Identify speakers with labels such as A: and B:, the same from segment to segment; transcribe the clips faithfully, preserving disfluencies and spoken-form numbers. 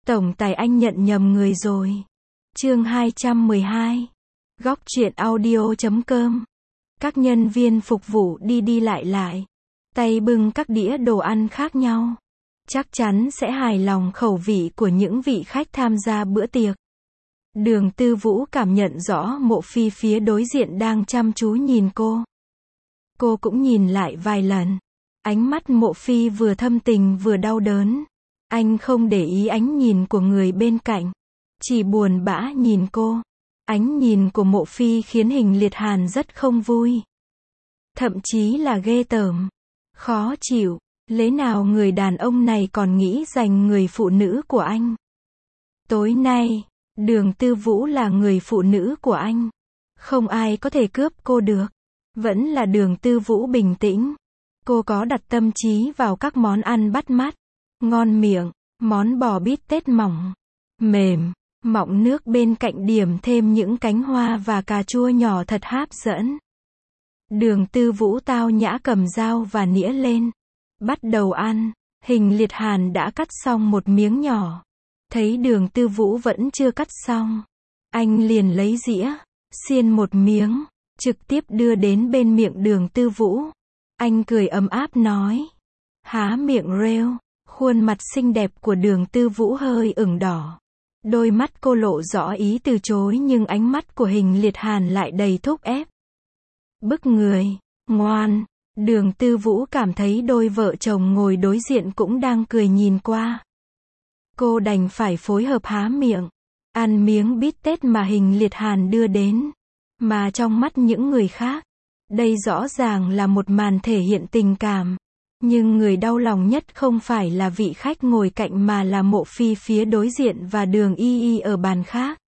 A: Tổng tài anh nhận nhầm người rồi. Chương hai trăm mười hai. Góc truyện audio chấm com. Các nhân viên phục vụ đi đi lại lại, tay bưng các đĩa đồ ăn khác nhau. Chắc chắn sẽ hài lòng khẩu vị của những vị khách tham gia bữa tiệc. Đường Tư Vũ cảm nhận rõ Mộ Phi phía đối diện đang chăm chú nhìn cô. Cô cũng nhìn lại vài lần. Ánh mắt Mộ Phi vừa thâm tình vừa đau đớn. Anh không để ý ánh nhìn của người bên cạnh, chỉ buồn bã nhìn cô. Ánh nhìn của Mộ Phi khiến Hình Liệt Hàn rất không vui. Thậm chí là ghê tởm, khó chịu. Lẽ nào người đàn ông này còn nghĩ giành người phụ nữ của anh? Tối nay, Đường Tư Vũ là người phụ nữ của anh. Không ai có thể cướp cô được. Vẫn là Đường Tư Vũ bình tĩnh. Cô có đặt tâm trí vào các món ăn bắt mắt, ngon miệng, món bò bít tết mỏng, mềm, mọng nước bên cạnh điểm thêm những cánh hoa và cà chua nhỏ thật hấp dẫn. Đường Tư Vũ tao nhã cầm dao và nĩa lên, bắt đầu ăn. Hình Liệt Hàn đã cắt xong một miếng nhỏ. Thấy Đường Tư Vũ vẫn chưa cắt xong, anh liền lấy dĩa, xiên một miếng, trực tiếp đưa đến bên miệng Đường Tư Vũ. Anh cười ấm áp nói, há miệng rêu. Khuôn mặt xinh đẹp của Đường Tư Vũ hơi ửng đỏ. Đôi mắt cô lộ rõ ý từ chối, nhưng ánh mắt của Hình Liệt Hàn lại đầy thúc ép. Bức người, ngoan. Đường Tư Vũ cảm thấy đôi vợ chồng ngồi đối diện cũng đang cười nhìn qua. Cô đành phải phối hợp há miệng, ăn miếng bít tết mà Hình Liệt Hàn đưa đến. Mà trong mắt những người khác, đây rõ ràng là một màn thể hiện tình cảm. Nhưng người đau lòng nhất không phải là vị khách ngồi cạnh mà là Mộ Phi phía đối diện và Đường Y Y ở bàn khác.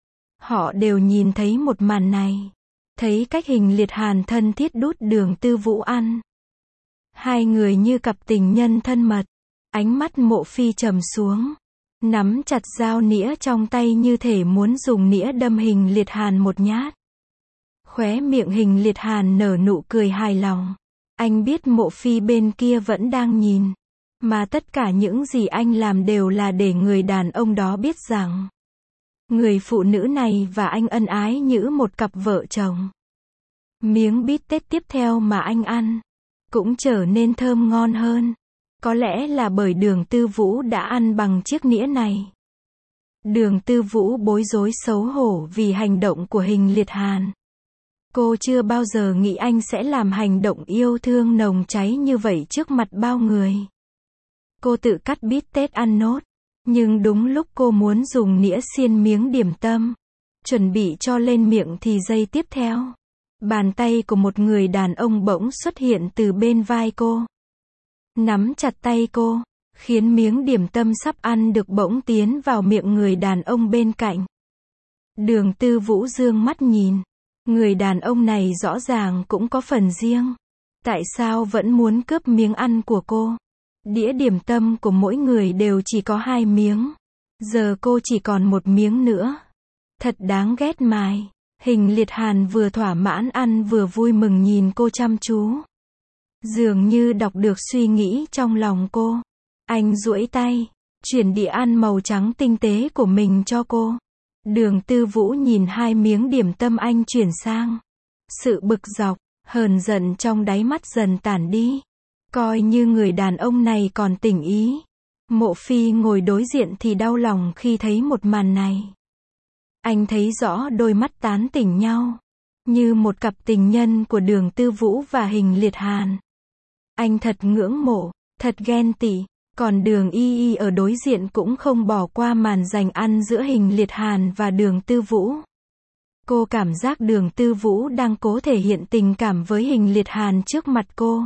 A: Họ đều nhìn thấy một màn này. Thấy cách Hình Liệt Hàn thân thiết đút Đường Tư Vũ ăn. Hai người như cặp tình nhân thân mật. Ánh mắt Mộ Phi trầm xuống, nắm chặt dao nĩa trong tay như thể muốn dùng nĩa đâm Hình Liệt Hàn một nhát. Khóe miệng Hình Liệt Hàn nở nụ cười hài lòng. Anh biết Mộ Phi bên kia vẫn đang nhìn. Mà tất cả những gì anh làm đều là để người đàn ông đó biết rằng người phụ nữ này và anh ân ái như một cặp vợ chồng. Miếng bít tết tiếp theo mà anh ăn cũng trở nên thơm ngon hơn. Có lẽ là bởi Đường Tư Vũ đã ăn bằng chiếc nĩa này. Đường Tư Vũ bối rối xấu hổ vì hành động của Hình Liệt Hàn. Cô chưa bao giờ nghĩ anh sẽ làm hành động yêu thương nồng cháy như vậy trước mặt bao người. Cô tự cắt bít tết ăn nốt. Nhưng đúng lúc cô muốn dùng nĩa xiên miếng điểm tâm, chuẩn bị cho lên miệng thì giây tiếp theo, bàn tay của một người đàn ông bỗng xuất hiện từ bên vai cô. Nắm chặt tay cô, khiến miếng điểm tâm sắp ăn được bỗng tiến vào miệng người đàn ông bên cạnh. Đường Tư Vũ dương mắt nhìn. Người đàn ông này rõ ràng cũng có phần riêng. Tại sao vẫn muốn cướp miếng ăn của cô? Đĩa điểm tâm của mỗi người đều chỉ có hai miếng. Giờ cô chỉ còn một miếng nữa. Thật đáng ghét mài. Hình Liệt Hàn vừa thỏa mãn ăn vừa vui mừng nhìn cô chăm chú. Dường như đọc được suy nghĩ trong lòng cô. Anh duỗi tay, chuyển đĩa ăn màu trắng tinh tế của mình cho cô. Đường Tư Vũ nhìn hai miếng điểm tâm anh chuyển sang. Sự bực dọc, hờn giận trong đáy mắt dần tản đi. Coi như người đàn ông này còn tỉnh ý. Mộ Phi ngồi đối diện thì đau lòng khi thấy một màn này. Anh thấy rõ đôi mắt tán tỉnh nhau, như một cặp tình nhân của Đường Tư Vũ và Hình Liệt Hàn. Anh thật ngưỡng mộ, thật ghen tị. Còn Đường Y Y ở đối diện cũng không bỏ qua màn giành ăn giữa Hình Liệt Hàn và Đường Tư Vũ. Cô cảm giác Đường Tư Vũ đang cố thể hiện tình cảm với Hình Liệt Hàn trước mặt cô.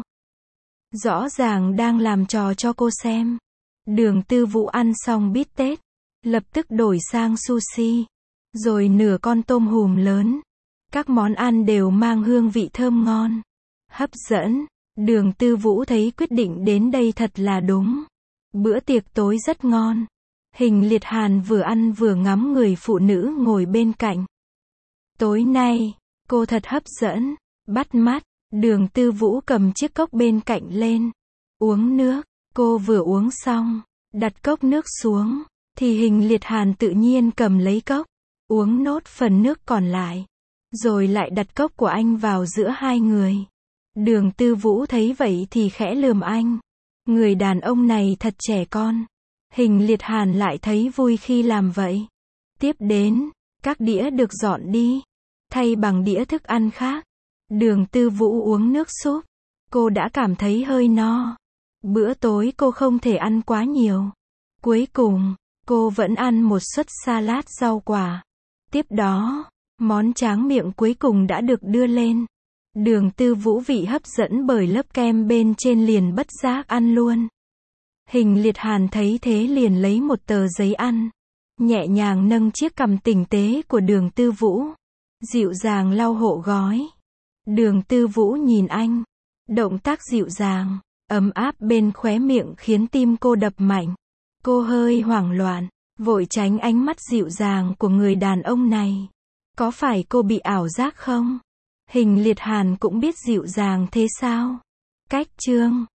A: Rõ ràng đang làm trò cho cô xem. Đường Tư Vũ ăn xong bít tết, lập tức đổi sang sushi, rồi nửa con tôm hùm lớn. Các món ăn đều mang hương vị thơm ngon, hấp dẫn. Đường Tư Vũ thấy quyết định đến đây thật là đúng. Bữa tiệc tối rất ngon. Hình Liệt Hàn vừa ăn vừa ngắm người phụ nữ ngồi bên cạnh. Tối nay, cô thật hấp dẫn, bắt mắt. Đường Tư Vũ cầm chiếc cốc bên cạnh lên, uống nước. Cô vừa uống xong, đặt cốc nước xuống, thì Hình Liệt Hàn tự nhiên cầm lấy cốc, uống nốt phần nước còn lại, rồi lại đặt cốc của anh vào giữa hai người. Đường Tư Vũ thấy vậy thì khẽ lườm anh. Người đàn ông này thật trẻ con. Hình Liệt Hàn lại thấy vui khi làm vậy. Tiếp đến, các đĩa được dọn đi, thay bằng đĩa thức ăn khác. Đường Tư Vũ uống nước súp. Cô đã cảm thấy hơi no. Bữa tối cô không thể ăn quá nhiều. Cuối cùng, cô vẫn ăn một suất salad rau quả. Tiếp đó, món tráng miệng cuối cùng đã được đưa lên. Đường Tư Vũ bị hấp dẫn bởi lớp kem bên trên liền bất giác ăn luôn. Hình Liệt Hàn thấy thế liền lấy một tờ giấy ăn, nhẹ nhàng nâng chiếc cằm tinh tế của Đường Tư Vũ, dịu dàng lau hộ gói. Đường Tư Vũ nhìn anh, động tác dịu dàng, ấm áp bên khóe miệng khiến tim cô đập mạnh. Cô hơi hoảng loạn, vội tránh ánh mắt dịu dàng của người đàn ông này. Có phải cô bị ảo giác không? Hình Liệt Hàn cũng biết dịu dàng thế sao? Cách chương